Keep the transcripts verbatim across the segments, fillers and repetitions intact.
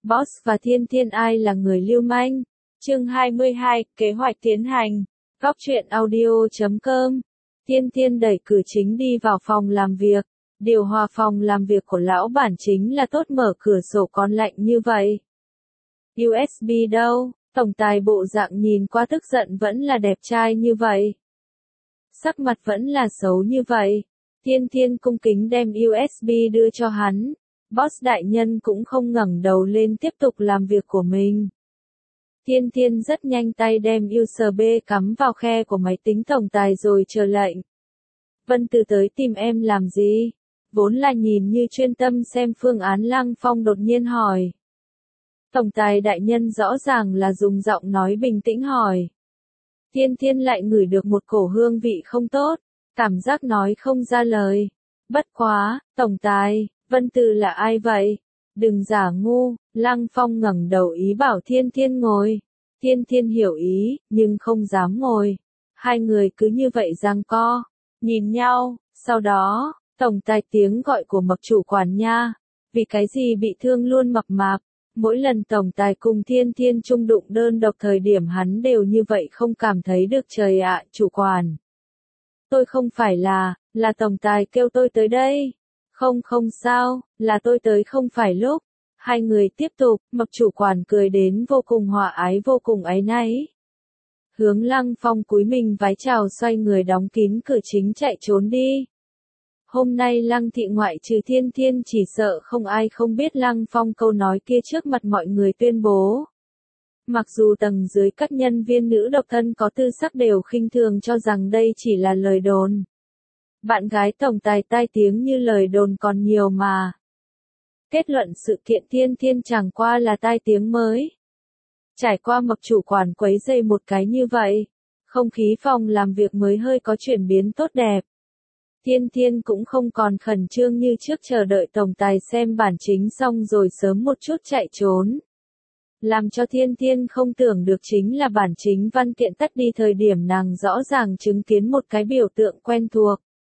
Boss và Thiên Thiên ai là người lưu manh? Chương hai mươi hai, kế hoạch tiến hành. Góc truyện audio chấm com. Thiên Thiên đẩy Cử Chính đi vào phòng làm việc. Điều hòa phòng làm việc của lão bản chính là tốt, mở cửa sổ còn lạnh như vậy. u ét bê đâu? Tổng tài bộ dạng nhìn qua tức giận vẫn là đẹp trai như vậy. Sắc mặt vẫn là xấu như vậy. Thiên Thiên cung kính đem u ét bê đưa cho hắn. Boss đại nhân cũng không ngẩng đầu lên tiếp tục làm việc của mình. Thiên Thiên rất nhanh tay đem u ét bê cắm vào khe của máy tính tổng tài rồi chờ lệnh. Vân Từ tới tìm em làm gì? Vốn là nhìn như chuyên tâm xem phương án, Lăng Phong đột nhiên hỏi. Tổng tài đại nhân rõ ràng là dùng giọng nói bình tĩnh hỏi. Thiên Thiên lại ngửi được một cổ hương vị không tốt, cảm giác nói không ra lời. Bất quá, tổng tài, Vân Từ là ai vậy? Đừng giả ngu. Lăng Phong ngẩng đầu ý bảo Thiên Thiên ngồi. Thiên Thiên hiểu ý, nhưng không dám ngồi. Hai người cứ như vậy giằng co, nhìn nhau. Sau đó, tổng tài tiếng gọi của Mập chủ quản nha. Vì cái gì bị thương luôn mập mạp? Mỗi lần tổng tài cùng Thiên Thiên chung đụng đơn độc thời điểm hắn đều như vậy, không cảm thấy được. Trời ạ, chủ quản. Tôi không phải là, là tổng tài kêu tôi tới đây. Không không sao, là tôi tới không phải lúc. Hai người tiếp tục, Mập chủ quản cười đến vô cùng hòa ái, vô cùng áy náy. Hướng Lăng Phong cúi mình vái chào, xoay người đóng kín cửa chính chạy trốn đi. Hôm nay Lăng thị ngoại trừ Thiên Thiên chỉ sợ không ai không biết Lăng Phong câu nói kia trước mặt mọi người tuyên bố. Mặc dù tầng dưới các nhân viên nữ độc thân có tư sắc đều khinh thường cho rằng đây chỉ là lời đồn. Bạn gái tổng tài tai tiếng như lời đồn còn nhiều mà. Kết luận sự kiện Thiên Thiên chẳng qua là tai tiếng mới. Trải qua Mập chủ quản quấy rầy một cái như vậy, không khí phòng làm việc mới hơi có chuyển biến tốt đẹp. Thiên Thiên cũng không còn khẩn trương như trước chờ đợi tổng tài xem bản chính xong rồi sớm một chút chạy trốn. Làm cho Thiên Thiên không tưởng được chính là bản chính văn kiện tắt đi thời điểm nàng rõ ràng chứng kiến một cái biểu tượng quen thuộc.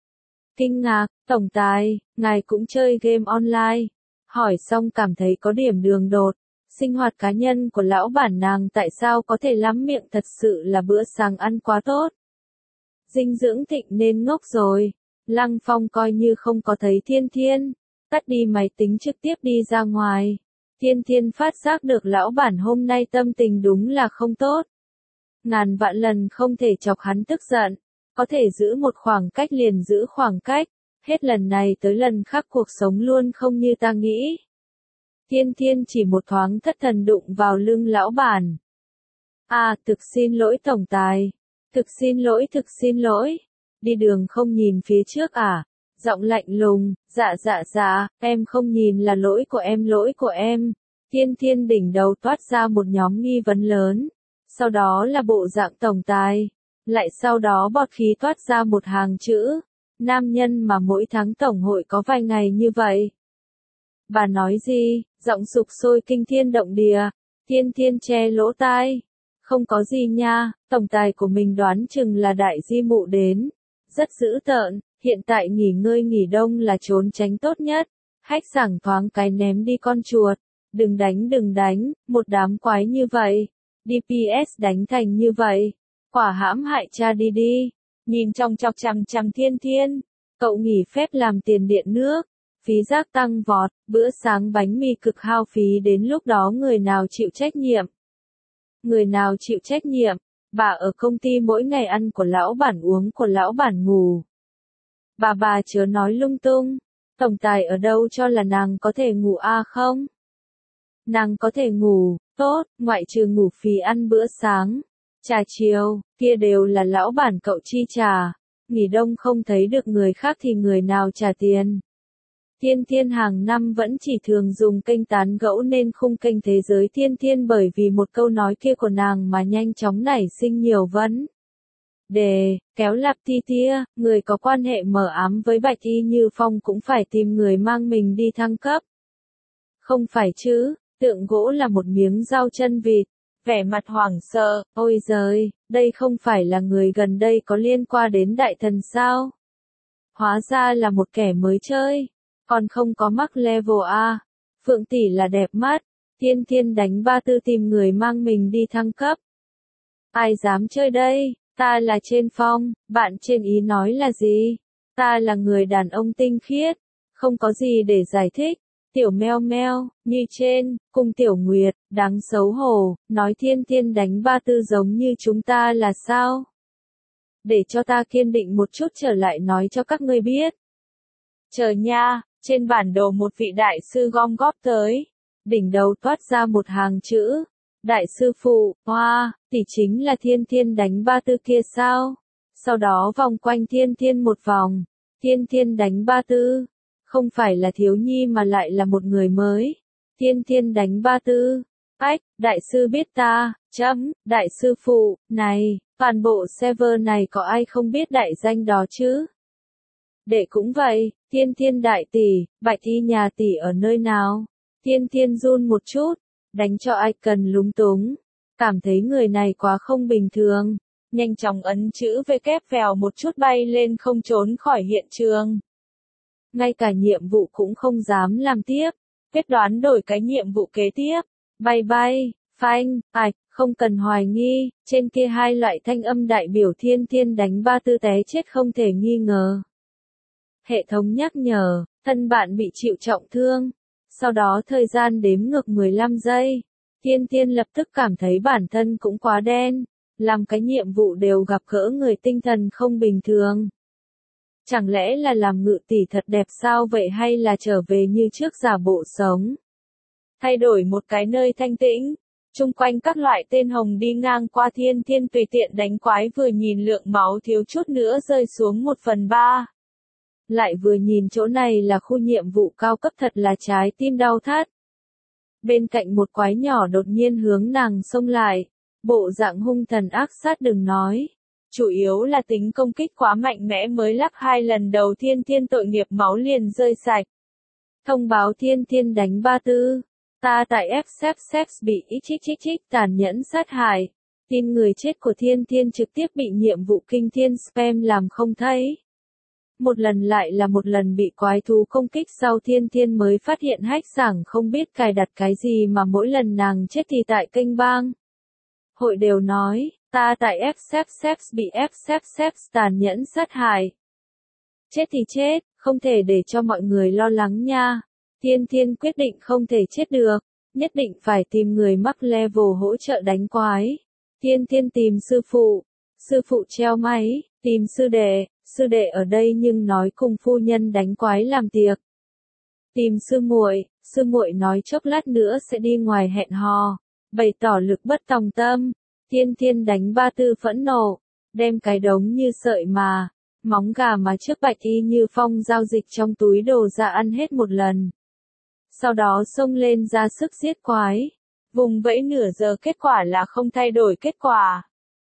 Kinh ngạc, tổng tài, ngài cũng chơi game online. Hỏi xong cảm thấy có điểm đường đột. Sinh hoạt cá nhân của lão bản nàng tại sao có thể lắm miệng, thật sự là bữa sáng ăn quá tốt. Dinh dưỡng thịnh nên ngốc rồi. Lăng Phong coi như không có thấy Thiên Thiên. Tắt đi máy tính trực tiếp đi ra ngoài. Thiên Thiên phát giác được lão bản hôm nay tâm tình đúng là không tốt. Ngàn vạn lần không thể chọc hắn tức giận. Có thể giữ một khoảng cách liền giữ khoảng cách. Hết lần này tới lần khác cuộc sống luôn không như ta nghĩ. Thiên Thiên chỉ một thoáng thất thần đụng vào lưng lão bản. À, thực xin lỗi tổng tài. Thực xin lỗi, thực xin lỗi. Đi đường không nhìn phía trước à? Giọng lạnh lùng, dạ dạ dạ, em không nhìn là lỗi của em, lỗi của em. Thiên Thiên đỉnh đầu toát ra một nhóm nghi vấn lớn. Sau đó là bộ dạng tổng tài. Lại sau đó bọt khí toát ra một hàng chữ. Nam nhân mà mỗi tháng tổng hội có vài ngày như vậy. Bà nói gì? Giọng sục sôi kinh thiên động địa. Thiên Thiên che lỗ tai. Không có gì nha, tổng tài của mình đoán chừng là đại di mụ đến. Rất dữ tợn, hiện tại nghỉ ngơi nghỉ đông là trốn tránh tốt nhất. Hách sảng thoáng cái ném đi con chuột. Đừng đánh đừng đánh, một đám quái như vậy. đê pê ét đánh thành như vậy. Quả hãm hại cha đi đi. Nhìn trong chọc chằm chằm Thiên Thiên. Cậu nghỉ phép làm tiền điện nước. Phí rác tăng vọt, bữa sáng bánh mì cực hao phí, đến lúc đó người nào chịu trách nhiệm? Người nào chịu trách nhiệm? Bà ở công ty mỗi ngày ăn của lão bản, uống của lão bản, ngủ. Bà bà chớ nói lung tung. Tổng tài ở đâu cho là nàng có thể ngủ à không? Nàng có thể ngủ, tốt, ngoại trừ ngủ phí ăn bữa sáng, trà chiều, kia đều là lão bản cậu chi trả. Nghỉ đông không thấy được người khác thì người nào trả tiền? Thiên Thiên hàng năm vẫn chỉ thường dùng kênh tán gẫu nên khung kênh Thế giới Thiên Thiên bởi vì một câu nói kia của nàng mà nhanh chóng nảy sinh nhiều vấn đề. Kéo lạp ti tia, người có quan hệ mờ ám với Bạch Y Như Phong cũng phải tìm người mang mình đi thăng cấp. Không phải chứ, tượng gỗ là một miếng rau chân vịt. Vẻ mặt hoảng sợ, ôi giời, đây không phải là người gần đây có liên quan đến đại thần sao? Hóa ra là một kẻ mới chơi. Còn không có mắc level A. Phượng tỷ là đẹp mắt. Thiên Thiên đánh ba tư tìm người mang mình đi thăng cấp. Ai dám chơi đây, ta là trên phong, bạn trên ý nói là gì? Ta là người đàn ông tinh khiết, không có gì để giải thích. Tiểu meo meo, như trên, cùng Tiểu Nguyệt, đáng xấu hổ, nói Thiên Thiên đánh ba tư giống như chúng ta là sao? Để cho ta kiên định một chút trở lại nói cho các ngươi biết. Chờ nha, trên bản đồ một vị đại sư gom góp tới. Đỉnh đầu toát ra một hàng chữ. Đại sư phụ, hoa, tỷ chính là Thiên Thiên đánh ba tư kia sao? Sau đó vòng quanh Thiên Thiên một vòng. Thiên Thiên đánh ba tư. Không phải là thiếu nhi mà lại là một người mới. Thiên Thiên đánh ba tư. Ách, đại sư biết ta, chấm, đại sư phụ, này, toàn bộ server này có ai không biết đại danh đó chứ? Đệ cũng vậy, Thiên Thiên đại tỷ, Bạch Y nhà tỷ ở nơi nào? Thiên Thiên run một chút, đánh cho ai cần lúng túng, cảm thấy người này quá không bình thường, nhanh chóng ấn chữ V kép vèo một chút bay lên không trốn khỏi hiện trường. Ngay cả nhiệm vụ cũng không dám làm tiếp, quyết đoán đổi cái nhiệm vụ kế tiếp, bay bay, phanh, ạch, không cần hoài nghi, trên kia hai loại thanh âm đại biểu Thiên Thiên đánh ba tư té chết không thể nghi ngờ. Hệ thống nhắc nhở, thân bạn bị chịu trọng thương. Sau đó thời gian đếm ngược mười lăm giây, Thiên Thiên lập tức cảm thấy bản thân cũng quá đen, làm cái nhiệm vụ đều gặp gỡ người tinh thần không bình thường. Chẳng lẽ là làm ngự tỷ thật đẹp sao vậy hay là trở về như trước giả bộ sống? Thay đổi một cái nơi thanh tĩnh, chung quanh các loại tên hồng đi ngang qua Thiên Thiên tùy tiện đánh quái vừa nhìn lượng máu thiếu chút nữa rơi xuống một phần ba. Lại vừa nhìn chỗ này là khu nhiệm vụ cao cấp thật là trái tim đau thắt. Bên cạnh một quái nhỏ đột nhiên hướng nàng xông lại, bộ dạng hung thần ác sát đừng nói. Chủ yếu là tính công kích quá mạnh mẽ mới lắc hai lần đầu Thiên Thiên tội nghiệp máu liền rơi sạch. Thông báo Thiên Thiên đánh ba tư. Ta tại F F F bị ít chích chích chích tàn nhẫn sát hại. Tin người chết của Thiên Thiên trực tiếp bị nhiệm vụ kinh thiên spam làm không thấy. Một lần lại là một lần bị quái thú công kích sau Thiên Thiên mới phát hiện hách sảng không biết cài đặt cái gì mà mỗi lần nàng chết thì tại kênh bang. Hội đều nói, ta tại F F F bị F F F tàn nhẫn sát hại. Chết thì chết, không thể để cho mọi người lo lắng nha. Thiên Thiên quyết định không thể chết được, nhất định phải tìm người mắc level hỗ trợ đánh quái. Thiên Thiên tìm sư phụ, sư phụ treo máy, tìm sư đệ, sư đệ ở đây nhưng nói cùng phu nhân đánh quái làm tiệc. Tìm sư muội, sư muội nói chốc lát nữa sẽ đi ngoài hẹn hò, bày tỏ lực bất tòng tâm. Thiên Thiên đánh ba tư phẫn nộ, đem cái đống như sợi mà, móng gà mà trước Bạch Y Như Phong giao dịch trong túi đồ ra ăn hết một lần. Sau đó xông lên ra sức giết quái, vùng vẫy nửa giờ kết quả là không thay đổi kết quả.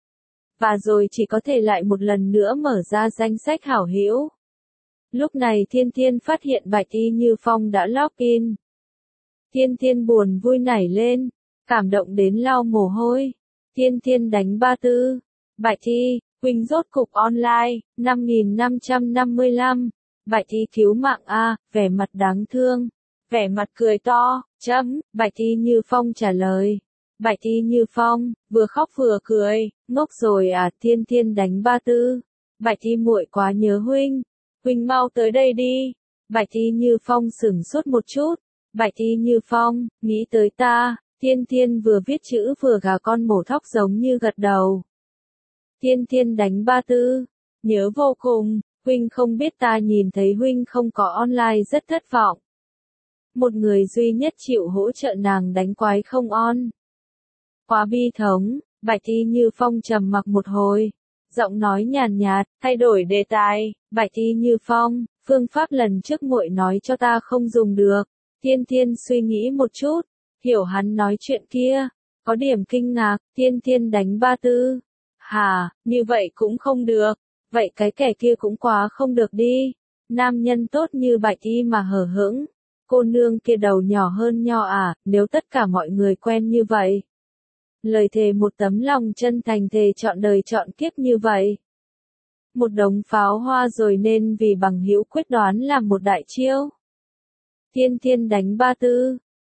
Và rồi chỉ có thể lại một lần nữa mở ra danh sách hảo hữu. Lúc này Thiên Thiên phát hiện Bạch Y Như Phong đã login. Thiên Thiên buồn vui nảy lên, cảm động đến lau mồ hôi. Thiên Thiên đánh ba tư. Bạch Y, Quỳnh rốt cục online, năm nghìn năm trăm năm mươi lăm. Bạch Y cứu mạng a, vẻ mặt đáng thương. Vẻ mặt cười to, chấm, Bạch Y Như Phong trả lời. Bạch Y Như Phong, vừa khóc vừa cười, ngốc rồi à, Thiên Thiên đánh ba tư. Bạch Y muội quá nhớ huynh. Huynh mau tới đây đi. Bạch Y Như Phong sửng sốt một chút. Bạch Y Như Phong, nghĩ tới ta. Thiên Thiên vừa viết chữ vừa gà con mổ thóc giống như gật đầu. Thiên Thiên đánh ba tư. Nhớ vô cùng, huynh không biết ta nhìn thấy huynh không có online rất thất vọng. Một người duy nhất chịu hỗ trợ nàng đánh quái không on. Quá bi thống, Bạch Y Như Phong trầm mặc một hồi. Giọng nói nhàn nhạt, thay đổi đề tài, Bạch Y Như Phong, phương pháp lần trước muội nói cho ta không dùng được. Thiên Thiên suy nghĩ một chút, hiểu hắn nói chuyện kia, có điểm kinh ngạc, Thiên Thiên đánh ba tư. Hà, như vậy cũng không được, vậy cái kẻ kia cũng quá không được đi. Nam nhân tốt như Bạch Y mà hở hững, cô nương kia đầu nhỏ hơn nho à, nếu tất cả mọi người quen như vậy. Lời thề một tấm lòng chân thành thề chọn đời chọn kiếp như vậy. Một đống pháo hoa rồi nên vì bằng hữu quyết đoán làm một đại chiêu. Thiên Thiên đánh ba tư.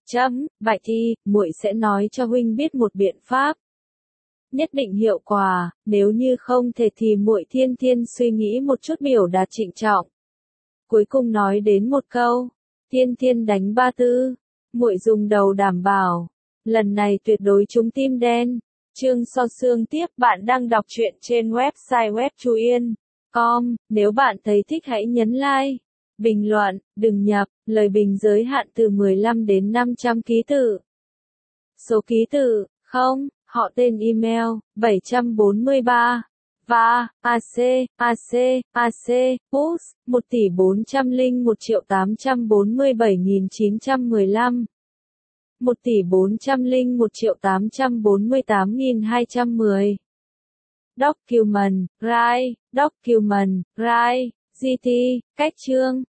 Chấm, vậy thì, muội sẽ nói cho huynh biết một biện pháp. Nhất định hiệu quả, nếu như không thể thì muội thiên thiên suy nghĩ một chút biểu đạt trịnh trọng. Cuối cùng nói đến một câu, thiên thiên đánh ba tư, muội dùng đầu đảm bảo, lần này tuyệt đối trúng tim đen. Chương so xương tiếp bạn đang đọc truyện trên website web chu yên chấm com, nếu bạn thấy thích hãy nhấn like, bình luận, đừng nhập, lời bình giới hạn từ mười lăm đến năm trăm ký tự. Số ký tự, không, họ tên email, bảy trăm bốn mươi ba. Và, AC, AC, AC, Push, một tỷ bốn trăm lẻ một triệu tám trăm bốn mươi bảy nghìn chín trăm mười lăm. một tỷ bốn trăm lẻ một triệu tám trăm bốn mươi tám nghìn hai trăm mười. Document, Write, Document, Write, giê tê, cách chương.